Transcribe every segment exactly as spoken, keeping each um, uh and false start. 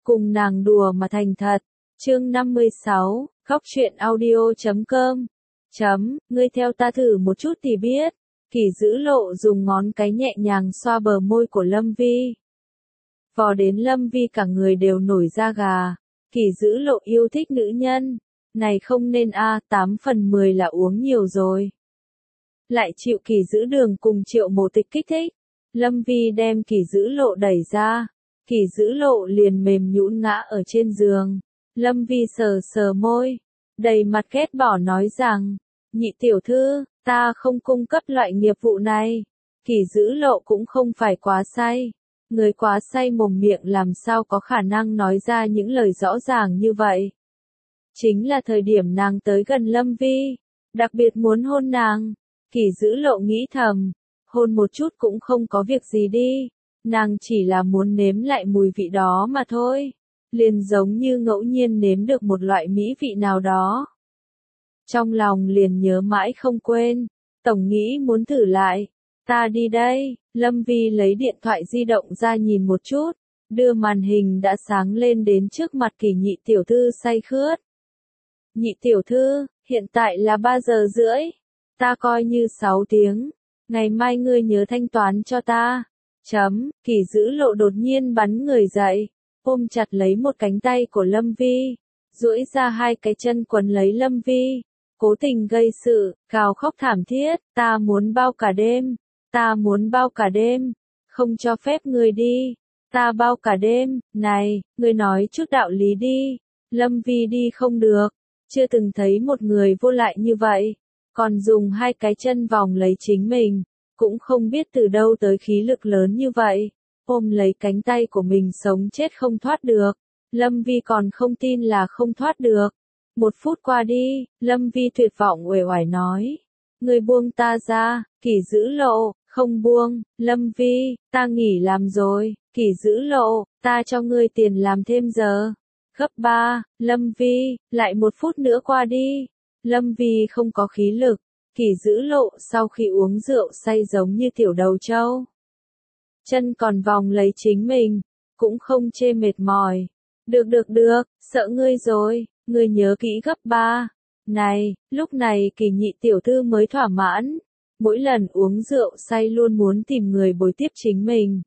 cùng nàng đùa mà thành thật. Chương năm mươi sáu, khóc chuyện audio chấm com. Chấm, ngươi theo ta thử một chút thì biết. Kỳ Dữ Lộ dùng ngón cái nhẹ nhàng xoa bờ môi của Lâm Vi. Vò đến Lâm Vi cả người đều nổi da gà. Kỳ Dữ Lộ yêu thích nữ nhân. Này không nên a, tám phần mười là uống nhiều rồi. Lại chịu Kỳ Dữ Đường cùng Triệu Mộ Tịch kích thích. Lâm Vi đem Kỳ Dữ Lộ đẩy ra. Kỳ Dữ Lộ liền mềm nhũn ngã ở trên giường. Lâm Vi sờ sờ môi, đầy mặt ghét bỏ nói rằng, nhị tiểu thư, ta không cung cấp loại nghiệp vụ này. Kỳ Dữ Lộ cũng không phải quá say. Người quá say mồm miệng làm sao có khả năng nói ra những lời rõ ràng như vậy. Chính là thời điểm nàng tới gần Lâm Vi, đặc biệt muốn hôn nàng. Kỳ Dữ Lộ nghĩ thầm, hôn một chút cũng không có việc gì đi. Nàng chỉ là muốn nếm lại mùi vị đó mà thôi. Liền giống như ngẫu nhiên nếm được một loại mỹ vị nào đó. Trong lòng liền nhớ mãi không quên, tổng nghĩ muốn thử lại. Ta đi đây, Lâm Vi lấy điện thoại di động ra nhìn một chút, đưa màn hình đã sáng lên đến trước mặt Kỳ nhị tiểu thư say khướt. Nhị tiểu thư, hiện tại là ba giờ rưỡi, ta coi như sáu tiếng, ngày mai ngươi nhớ thanh toán cho ta. Chấm, Kỳ Dữ Lộ đột nhiên bắn người dậy, ôm chặt lấy một cánh tay của Lâm Vi, duỗi ra hai cái chân quấn lấy Lâm Vi, cố tình gây sự, gào khóc thảm thiết, ta muốn bao cả đêm, ta muốn bao cả đêm, không cho phép ngươi đi, ta bao cả đêm, này, ngươi nói chút đạo lý đi. Lâm Vi đi không được, chưa từng thấy một người vô lại như vậy, còn dùng hai cái chân vòng lấy chính mình, cũng không biết từ đâu tới khí lực lớn như vậy. Ôm lấy cánh tay của mình sống chết không thoát được. Lâm Vi còn không tin là không thoát được. Một phút qua đi, Lâm Vi tuyệt vọng uể oải nói. Ngươi buông ta ra, Kỳ Dữ Lộ, không buông, Lâm Vi, ta nghỉ làm rồi, Kỳ Dữ Lộ, ta cho ngươi tiền làm thêm giờ. Gấp ba, Lâm Vi, lại một phút nữa qua đi. Lâm Vi không có khí lực, Kỳ Dữ Lộ sau khi uống rượu say giống như tiểu đầu trâu. Chân còn vòng lấy chính mình, cũng không chê mệt mỏi. Được được được, sợ ngươi rồi, ngươi nhớ kỹ gấp ba. Này, lúc này Kỳ nhị tiểu thư mới thỏa mãn. Mỗi lần uống rượu say luôn muốn tìm người bồi tiếp chính mình.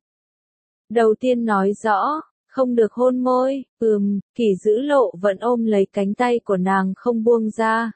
Đầu tiên nói rõ, không được hôn môi, ừm, Kỳ Dữ Lộ vẫn ôm lấy cánh tay của nàng không buông ra.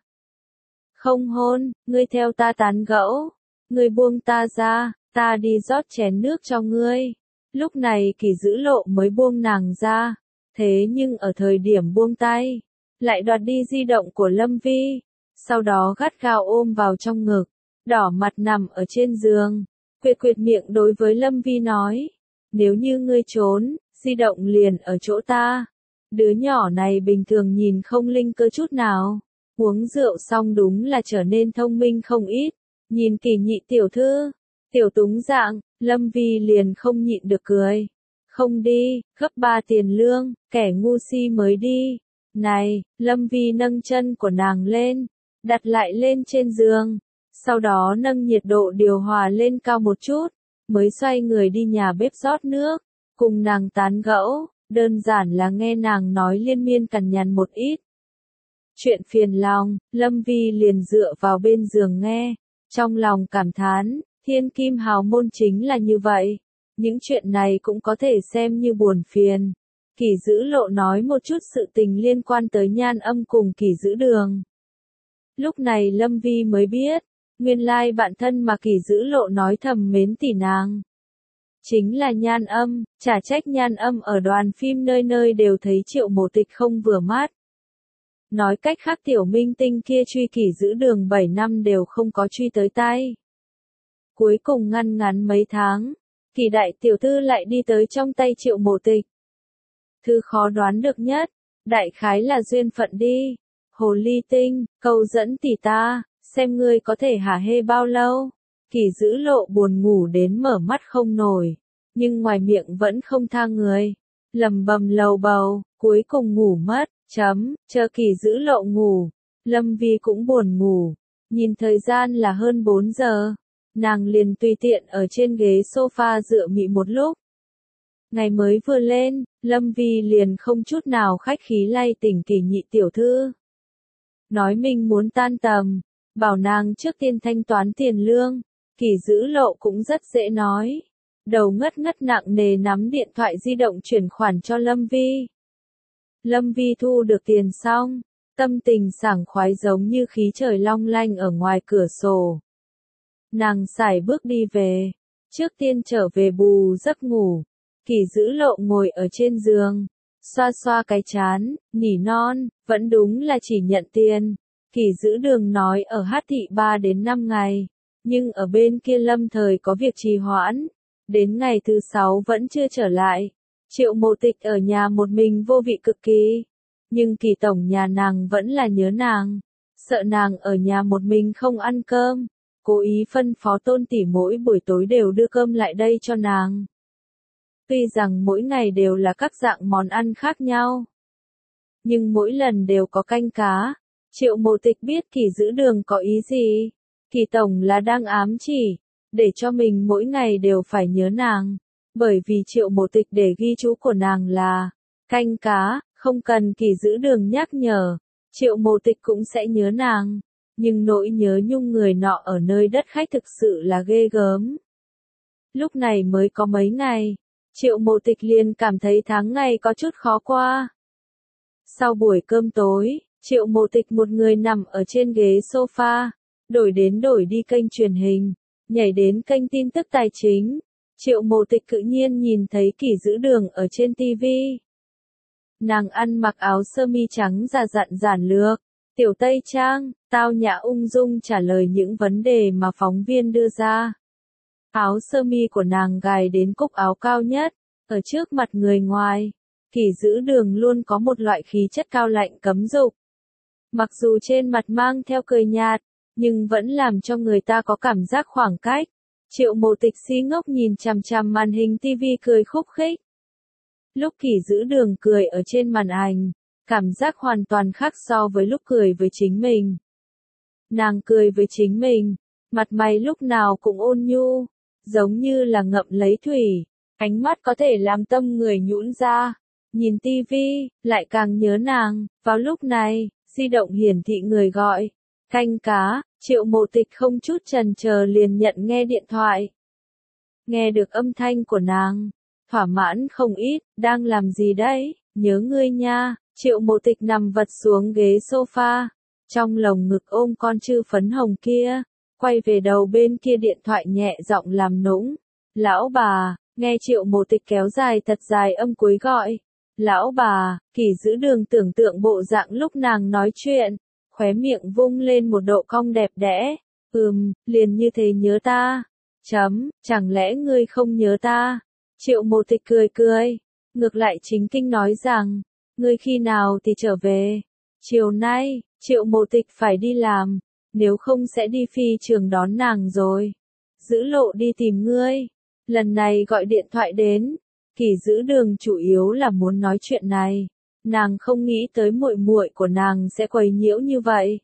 Không hôn, ngươi theo ta tán gẫu, ngươi buông ta ra. Ta đi rót chén nước cho ngươi. Lúc này Kỳ Dữ Lộ mới buông nàng ra. Thế nhưng ở thời điểm buông tay, lại đoạt đi di động của Lâm Vi. Sau đó gắt gao ôm vào trong ngực, đỏ mặt nằm ở trên giường. Quyệt quyệt miệng đối với Lâm Vi nói. Nếu như ngươi trốn, di động liền ở chỗ ta. Đứa nhỏ này bình thường nhìn không linh cơ chút nào. Uống rượu xong đúng là trở nên thông minh không ít. Nhìn Kỳ nhị tiểu thư, tiểu túng dạng, Lâm Vi liền không nhịn được cười. Không đi, gấp ba tiền lương, kẻ ngu si mới đi. Này, Lâm Vi nâng chân của nàng lên, đặt lại lên trên giường. Sau đó nâng nhiệt độ điều hòa lên cao một chút, mới xoay người đi nhà bếp rót nước, cùng nàng tán gẫu, đơn giản là nghe nàng nói liên miên cằn nhằn một ít. Chuyện phiền lòng, Lâm Vi liền dựa vào bên giường nghe, trong lòng cảm thán. Thiên kim hào môn chính là như vậy. Những chuyện này cũng có thể xem như buồn phiền. Kỳ Dữ Lộ nói một chút sự tình liên quan tới Nhan Âm cùng Kỳ Dữ Đường. Lúc này Lâm Vi mới biết, nguyên lai bạn thân mà Kỳ Dữ Lộ nói thầm mến tỉ nàng. Chính là Nhan Âm, chả trách Nhan Âm ở đoàn phim nơi nơi đều thấy Triệu Mộ Tịch không vừa mắt. Nói cách khác tiểu minh tinh kia truy Kỳ Dữ Đường bảy năm đều không có truy tới tay. Cuối cùng ngăn ngắn mấy tháng, Kỳ đại tiểu thư lại đi tới trong tay Triệu Mộ Tịch. Thứ khó đoán được nhất, đại khái là duyên phận đi. Hồ ly tinh, câu dẫn tỷ ta, xem ngươi có thể hả hê bao lâu. Kỳ Dữ Lộ buồn ngủ đến mở mắt không nổi, nhưng ngoài miệng vẫn không tha người. Lầm bầm lầu bầu, cuối cùng ngủ mất, chấm, chờ Kỳ Dữ Lộ ngủ. Lâm Vi cũng buồn ngủ, nhìn thời gian là hơn bốn giờ. Nàng liền tùy tiện ở trên ghế sofa dựa mị một lúc. Ngày mới vừa lên, Lâm Vi liền không chút nào khách khí lay tỉnh Kỳ nhị tiểu thư. Nói mình muốn tan tầm, bảo nàng trước tiên thanh toán tiền lương. Kỳ Dữ Lộ cũng rất dễ nói. Đầu ngất ngất nặng nề nắm điện thoại di động chuyển khoản cho Lâm Vi. Lâm Vi thu được tiền xong, tâm tình sảng khoái giống như khí trời long lanh ở ngoài cửa sổ. Nàng sải bước đi về, trước tiên trở về bù giấc ngủ. Kỳ Dữ Lộ ngồi ở trên giường, xoa xoa cái trán, nỉ non, vẫn đúng là chỉ nhận tiền. Kỳ Dữ Đường nói ở Hát Thị ba đến năm ngày, nhưng ở bên kia lâm thời có việc trì hoãn, đến ngày thứ sáu vẫn chưa trở lại. Triệu Mộ Tịch ở nhà một mình vô vị cực kỳ, nhưng Kỳ tổng nhà nàng vẫn là nhớ nàng, sợ nàng ở nhà một mình không ăn cơm, cố ý phân phó Tôn tỷ mỗi buổi tối đều đưa cơm lại đây cho nàng. Tuy rằng mỗi ngày đều là các dạng món ăn khác nhau, nhưng mỗi lần đều có canh cá. Triệu Mộ Tịch biết Kỳ Dữ Đường có ý gì, Kỳ tổng là đang ám chỉ, để cho mình mỗi ngày đều phải nhớ nàng, bởi vì Triệu Mộ Tịch để ghi chú của nàng là canh cá, không cần Kỳ Dữ Đường nhắc nhở, Triệu Mộ Tịch cũng sẽ nhớ nàng, nhưng nỗi nhớ nhung người nọ ở nơi đất khách thực sự là ghê gớm. Lúc này mới có mấy ngày, Triệu Mộ Tịch liền cảm thấy tháng ngày có chút khó qua. Sau buổi cơm tối, Triệu Mộ Tịch một người nằm ở trên ghế sofa, đổi đến đổi đi kênh truyền hình, nhảy đến kênh tin tức tài chính. Triệu Mộ Tịch tự nhiên nhìn thấy Kỳ Dữ Đường ở trên ti vi. Nàng ăn mặc áo sơ mi trắng già dặn giản lược, tiểu tây trang, tao nhã ung dung trả lời những vấn đề mà phóng viên đưa ra. Áo sơ mi của nàng gài đến cúc áo cao nhất, ở trước mặt người ngoài. Kỳ Dữ Đường luôn có một loại khí chất cao lạnh cấm dục. Mặc dù trên mặt mang theo cười nhạt, nhưng vẫn làm cho người ta có cảm giác khoảng cách. Triệu Mộ Tịch si ngốc nhìn chằm chằm màn hình ti vi cười khúc khích. Lúc Kỳ Dữ Đường cười ở trên màn ảnh, cảm giác hoàn toàn khác so với lúc cười với chính mình. Nàng cười với chính mình, mặt mày lúc nào cũng ôn nhu, giống như là ngậm lấy thủy, ánh mắt có thể làm tâm người nhũn ra. Nhìn ti vi, lại càng nhớ nàng. Vào lúc này, di động hiển thị người gọi. Canh cá, Triệu Mộ Tịch không chút chần chờ liền nhận nghe điện thoại. Nghe được âm thanh của nàng, thỏa mãn không ít, đang làm gì đấy, nhớ ngươi nha. Triệu Mộ Tịch nằm vật xuống ghế sofa, trong lồng ngực ôm con trư phấn hồng kia, quay về đầu bên kia điện thoại nhẹ giọng làm nũng. Lão bà, nghe Triệu Mộ Tịch kéo dài thật dài âm cuối gọi. Lão bà, Kỳ Dữ Đường tưởng tượng bộ dạng lúc nàng nói chuyện, khóe miệng vung lên một độ cong đẹp đẽ. Ừm, liền như thế nhớ ta. Chấm, chẳng lẽ ngươi không nhớ ta? Triệu Mộ Tịch cười cười, ngược lại chính kinh nói rằng, ngươi khi nào thì trở về? Chiều nay, Triệu Mộ Tịch phải đi làm, nếu không sẽ đi phi trường đón nàng rồi. Dữ Lộ đi tìm ngươi. Lần này gọi điện thoại đến, Kỳ Dữ Đường chủ yếu là muốn nói chuyện này, nàng không nghĩ tới muội muội của nàng sẽ quấy nhiễu như vậy.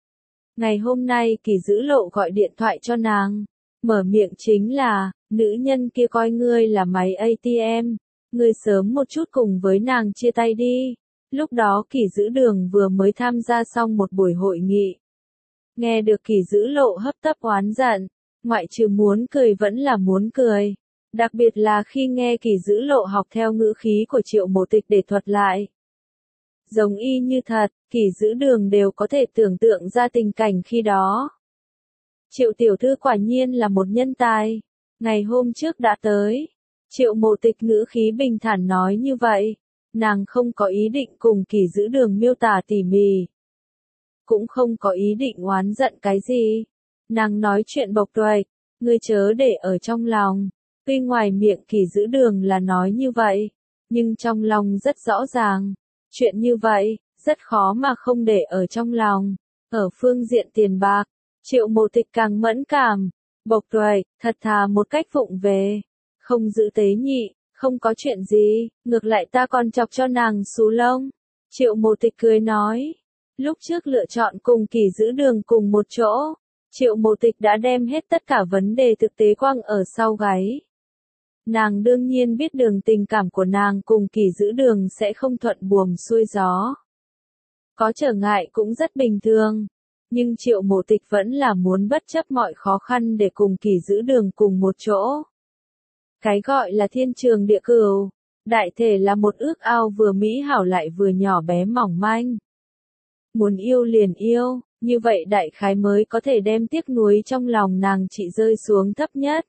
Ngày hôm nay Kỳ Dữ Lộ gọi điện thoại cho nàng, mở miệng chính là, nữ nhân kia coi ngươi là máy a tê em, ngươi sớm một chút cùng với nàng chia tay đi. Lúc đó Kỳ Dữ Đường vừa mới tham gia xong một buổi hội nghị. Nghe được Kỳ Dữ Lộ hấp tấp oán giận, ngoại trừ muốn cười vẫn là muốn cười. Đặc biệt là khi nghe Kỳ Dữ Lộ học theo ngữ khí của Triệu Mộ Tịch để thuật lại. Giống y như thật, Kỳ Dữ Đường đều có thể tưởng tượng ra tình cảnh khi đó. Triệu tiểu thư quả nhiên là một nhân tài. Ngày hôm trước đã tới. Triệu Mộ Tịch ngữ khí bình thản nói như vậy. Nàng không có ý định cùng Kỳ Dữ Đường miêu tả tỉ mỉ. Cũng không có ý định oán giận cái gì. Nàng nói chuyện bộc tuệch, ngươi chớ để ở trong lòng. Tuy ngoài miệng Kỳ Dữ Đường là nói như vậy, nhưng trong lòng rất rõ ràng. Chuyện như vậy, rất khó mà không để ở trong lòng. Ở phương diện tiền bạc, Triệu Mộ Tịch càng mẫn cảm, bộc tuệch, thật thà một cách vụng về. Không giữ tế nhị, không có chuyện gì, ngược lại ta còn chọc cho nàng xù lông. Triệu Mộ Tịch cười nói, lúc trước lựa chọn cùng Kỳ Dữ Đường cùng một chỗ, Triệu Mộ Tịch đã đem hết tất cả vấn đề thực tế quăng ở sau gáy. Nàng đương nhiên biết đường tình cảm của nàng cùng Kỳ Dữ Đường sẽ không thuận buồm xuôi gió. Có trở ngại cũng rất bình thường. Nhưng Triệu Mộ Tịch vẫn là muốn bất chấp mọi khó khăn để cùng Kỳ Dữ Đường cùng một chỗ. Cái gọi là thiên trường địa cửu, đại thể là một ước ao vừa mỹ hảo lại vừa nhỏ bé mỏng manh. Muốn yêu liền yêu, như vậy đại khái mới có thể đem tiếc nuối trong lòng nàng trị rơi xuống thấp nhất.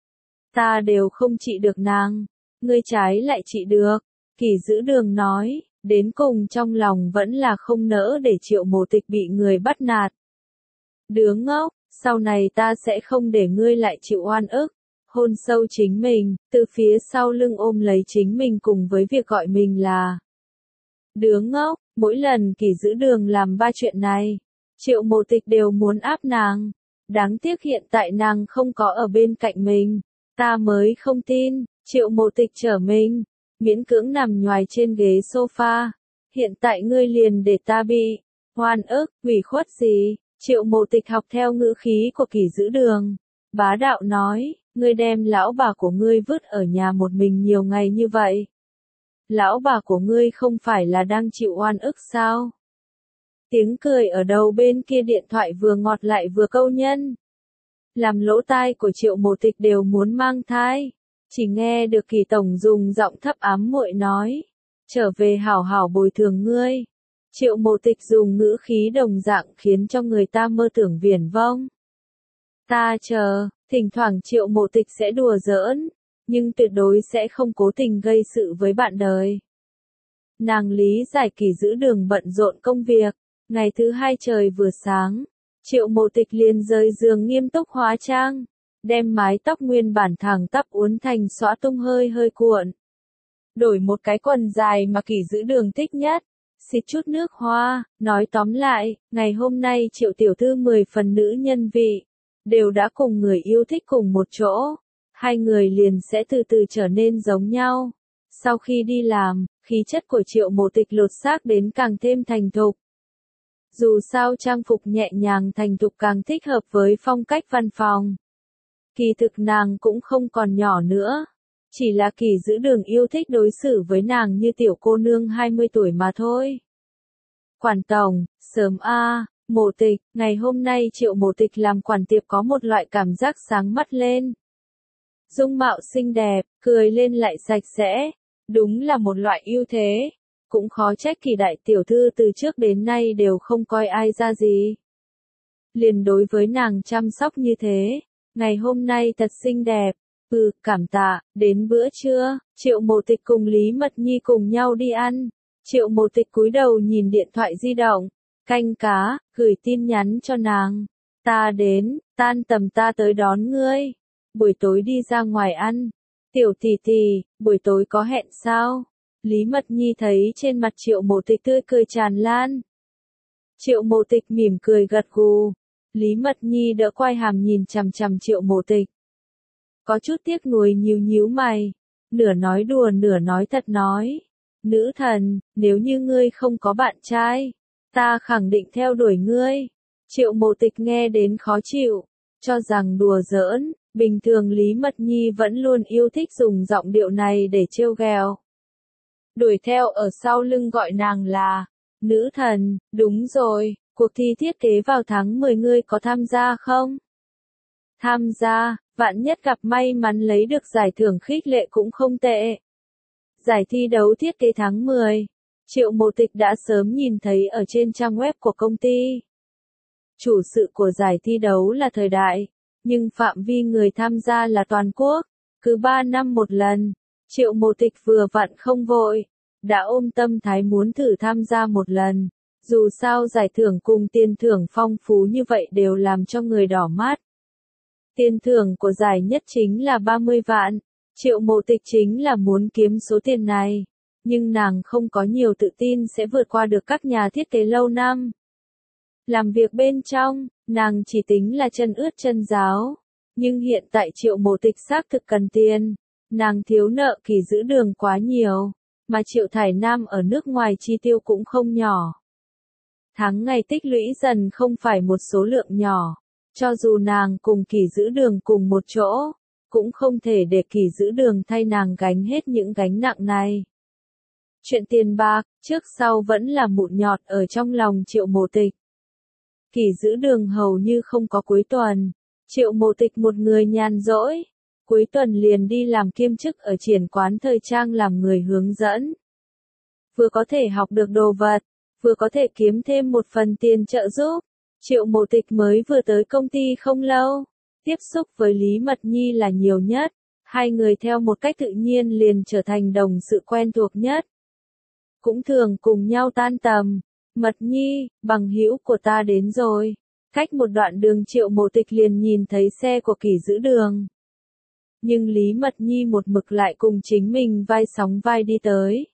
Ta đều không trị được nàng, ngươi trái lại trị được, Kỳ Dữ Đường nói, đến cùng trong lòng vẫn là không nỡ để Triệu Mộ Tịch bị người bắt nạt. Đứa ngốc, sau này ta sẽ không để ngươi lại chịu oan ức. Hôn sâu chính mình, từ phía sau lưng ôm lấy chính mình cùng với việc gọi mình là đứa ngốc. Mỗi lần Kỳ Dữ Đường làm ba chuyện này, Triệu Mộ Tịch đều muốn áp nàng. Đáng tiếc hiện tại nàng không có ở bên cạnh mình. Ta mới không tin. Triệu Mộ Tịch trở mình, miễn cưỡng nằm nhoài trên ghế sofa. Hiện tại ngươi liền để ta bị oan ức, ủy khuất gì? Triệu Mộ Tịch học theo ngữ khí của Kỳ Dữ Đường, bá đạo nói, ngươi đem lão bà của ngươi vứt ở nhà một mình nhiều ngày như vậy. Lão bà của ngươi không phải là đang chịu oan ức sao? Tiếng cười ở đầu bên kia điện thoại vừa ngọt lại vừa câu nhân. Làm lỗ tai của Triệu Mộ Tịch đều muốn mang thai. Chỉ nghe được Kỳ tổng dùng giọng thấp ám muội nói, trở về hảo hảo bồi thường ngươi. Triệu Mộ Tịch dùng ngữ khí đồng dạng khiến cho người ta mơ tưởng viển vông. Ta chờ, thỉnh thoảng Triệu Mộ Tịch sẽ đùa giỡn, nhưng tuyệt đối sẽ không cố tình gây sự với bạn đời. Nàng lý giải Kỳ Dữ Đường bận rộn công việc, ngày thứ hai trời vừa sáng, Triệu Mộ Tịch liền rời giường nghiêm túc hóa trang, đem mái tóc nguyên bản thẳng tắp uốn thành xõa tung hơi hơi cuộn. Đổi một cái quần dài mà Kỳ Dữ Đường thích nhất. Xịt chút nước hoa, nói tóm lại, ngày hôm nay Triệu tiểu thư mười phần nữ nhân vị, đều đã cùng người yêu thích cùng một chỗ, hai người liền sẽ từ từ trở nên giống nhau. Sau khi đi làm, khí chất của Triệu Mộ Tịch lột xác đến càng thêm thành thục. Dù sao trang phục nhẹ nhàng thành thục càng thích hợp với phong cách văn phòng. Kỳ thực nàng cũng không còn nhỏ nữa. Chỉ là Kỳ Dữ Đường yêu thích đối xử với nàng như tiểu cô nương hai mươi tuổi mà thôi. Quản tổng, sớm a, à, Mộ Tịch, ngày hôm nay Triệu Mộ Tịch làm quản tiệp có một loại cảm giác sáng mắt lên. Dung mạo xinh đẹp, cười lên lại sạch sẽ, đúng là một loại ưu thế. Cũng khó trách Kỳ đại tiểu thư từ trước đến nay đều không coi ai ra gì. Liền đối với nàng chăm sóc như thế, ngày hôm nay thật xinh đẹp. Ừ, cảm tạ, đến bữa trưa, Triệu Mộ Tịch cùng Lý Mật Nhi cùng nhau đi ăn. Triệu Mộ Tịch cúi đầu nhìn điện thoại di động, canh cá, gửi tin nhắn cho nàng. Ta đến, tan tầm ta tới đón ngươi. Buổi tối đi ra ngoài ăn. Tiểu tỷ tỷ, buổi tối có hẹn sao? Lý Mật Nhi thấy trên mặt Triệu Mộ Tịch tươi cười tràn lan. Triệu Mộ Tịch mỉm cười gật gù. Lý Mật Nhi đỡ quai hàm nhìn chằm chằm Triệu Mộ Tịch. Có chút tiếc nuối nhíu nhíu mày, nửa nói đùa nửa nói thật nói. Nữ thần, nếu như ngươi không có bạn trai, ta khẳng định theo đuổi ngươi. Triệu Mộ Tịch nghe đến khó chịu, cho rằng đùa giỡn, bình thường Lý Mật Nhi vẫn luôn yêu thích dùng giọng điệu này để trêu ghẹo. Đuổi theo ở sau lưng gọi nàng là nữ thần, đúng rồi, cuộc thi thiết kế vào tháng mười ngươi có tham gia không? Tham gia, vạn nhất gặp may mắn lấy được giải thưởng khích lệ cũng không tệ. Giải thi đấu thiết kế tháng mười, Triệu Mộ Tịch đã sớm nhìn thấy ở trên trang web của công ty. Chủ sự của giải thi đấu là Thời Đại, nhưng phạm vi người tham gia là toàn quốc, cứ ba năm một lần. Triệu Mộ Tịch vừa vặn không vội, đã ôm tâm thái muốn thử tham gia một lần. Dù sao giải thưởng cùng tiền thưởng phong phú như vậy đều làm cho người đỏ mắt. Tiền thưởng của giải nhất chính là ba mươi vạn, Triệu Mộ Tịch chính là muốn kiếm số tiền này, nhưng nàng không có nhiều tự tin sẽ vượt qua được các nhà thiết kế lâu năm. Làm việc bên trong, nàng chỉ tính là chân ướt chân ráo, nhưng hiện tại Triệu Mộ Tịch xác thực cần tiền, nàng thiếu nợ Kỳ Dữ Đường quá nhiều, mà Triệu Thải Nam ở nước ngoài chi tiêu cũng không nhỏ. Tháng ngày tích lũy dần không phải một số lượng nhỏ. Cho dù nàng cùng Kỳ Dữ Đường cùng một chỗ, cũng không thể để Kỷ Giữ Đường thay nàng gánh hết những gánh nặng này. Chuyện tiền bạc, trước sau vẫn là mụn nhọt ở trong lòng Triệu Mộ Tịch. Kỷ Giữ Đường hầu như không có cuối tuần. Triệu Mộ Tịch một người nhàn rỗi, cuối tuần liền đi làm kiêm chức ở triển quán thời trang làm người hướng dẫn. Vừa có thể học được đồ vật, vừa có thể kiếm thêm một phần tiền trợ giúp. Triệu Mộ Tịch mới vừa tới công ty không lâu, tiếp xúc với Lý Mật Nhi là nhiều nhất, hai người theo một cách tự nhiên liền trở thành đồng sự quen thuộc nhất. Cũng thường cùng nhau tan tầm. Mật Nhi, bằng hữu của ta đến rồi. Cách một đoạn đường Triệu Mộ Tịch liền nhìn thấy xe của Kỷ Giữ Đường. Nhưng Lý Mật Nhi một mực lại cùng chính mình vai sóng vai đi tới.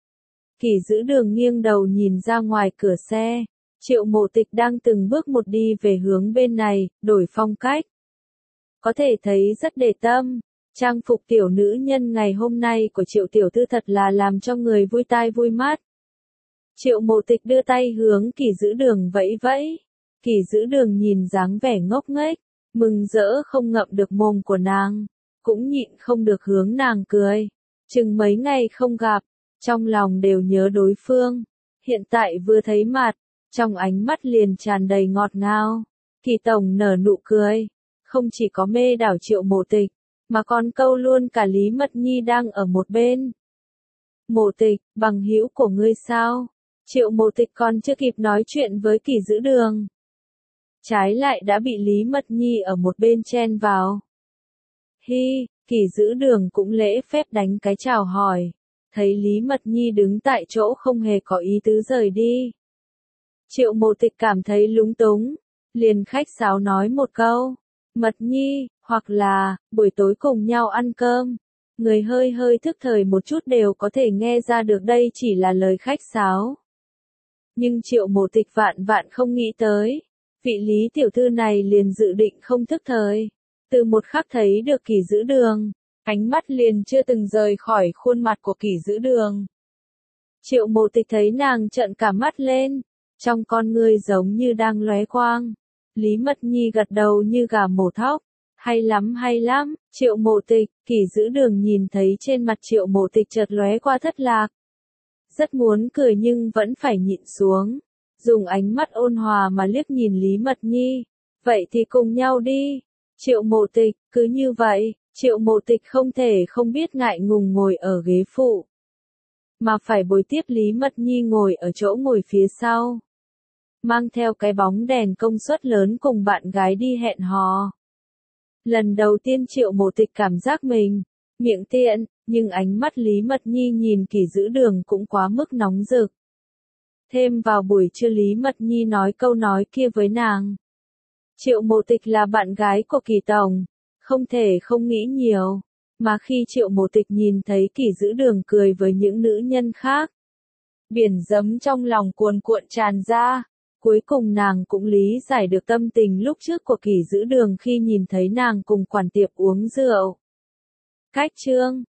Kỷ Giữ Đường nghiêng đầu nhìn ra ngoài cửa xe. Triệu Mộ Tịch đang từng bước một đi về hướng bên này, đổi phong cách. Có thể thấy rất để tâm. Trang phục tiểu nữ nhân ngày hôm nay của Triệu tiểu thư thật là làm cho người vui tai vui mắt. Triệu Mộ Tịch đưa tay hướng Kỷ Giữ Đường vẫy vẫy. Kỷ Giữ Đường nhìn dáng vẻ ngốc nghếch, mừng rỡ không ngậm được mồm của nàng, cũng nhịn không được hướng nàng cười. Chừng mấy ngày không gặp, trong lòng đều nhớ đối phương. Hiện tại vừa thấy mặt, trong ánh mắt liền tràn đầy ngọt ngào. Kỷ tổng nở nụ cười, không chỉ có mê đảo Triệu Mộ Tịch, mà còn câu luôn cả Lý Mật Nhi đang ở một bên. Mộ Tịch, bằng hữu của ngươi sao? Triệu Mộ Tịch còn chưa kịp nói chuyện với Kỷ Giữ Đường, trái lại đã bị Lý Mật Nhi ở một bên chen vào. Hi, Kỷ Giữ Đường cũng lễ phép đánh cái chào hỏi, thấy Lý Mật Nhi đứng tại chỗ không hề có ý tứ rời đi. Triệu Mộ Tịch cảm thấy lúng túng, liền khách sáo nói một câu, Mật Nhi, hoặc là, buổi tối cùng nhau ăn cơm. Người hơi hơi thức thời một chút đều có thể nghe ra được đây chỉ là lời khách sáo. Nhưng Triệu Mộ Tịch vạn vạn không nghĩ tới, vị Lý tiểu thư này liền dự định không thức thời. Từ một khắc thấy được Kỷ Giữ Đường, ánh mắt liền chưa từng rời khỏi khuôn mặt của Kỷ Giữ Đường. Triệu Mộ Tịch thấy nàng trợn cả mắt lên, trong con ngươi giống như đang lóe quang. Lý Mật Nhi gật đầu như gà mổ thóc. Hay lắm hay lắm, Triệu Mộ Tịch. Kỷ Giữ Đường nhìn thấy trên mặt Triệu Mộ Tịch chợt lóe qua thất lạc. Rất muốn cười nhưng vẫn phải nhịn xuống. Dùng ánh mắt ôn hòa mà liếc nhìn Lý Mật Nhi. Vậy thì cùng nhau đi. Triệu Mộ Tịch, cứ như vậy, Triệu Mộ Tịch không thể không biết ngại ngùng ngồi ở ghế phụ. Mà phải bồi tiếp Lý Mật Nhi ngồi ở chỗ ngồi phía sau. Mang theo cái bóng đèn công suất lớn cùng bạn gái đi hẹn hò. Lần đầu tiên Triệu Mộ Tịch cảm giác mình, miệng tiện, nhưng ánh mắt Lý Mật Nhi nhìn Kỷ Giữ Đường cũng quá mức nóng rực. Thêm vào buổi trưa Lý Mật Nhi nói câu nói kia với nàng. Triệu Mộ Tịch là bạn gái của Kỷ tổng, không thể không nghĩ nhiều, mà khi Triệu Mộ Tịch nhìn thấy Kỷ Giữ Đường cười với những nữ nhân khác, biển giấm trong lòng cuồn cuộn tràn ra. Cuối cùng nàng cũng lý giải được tâm tình lúc trước của Kỷ Giữ Đường khi nhìn thấy nàng cùng quản tiệp uống rượu. Cách chương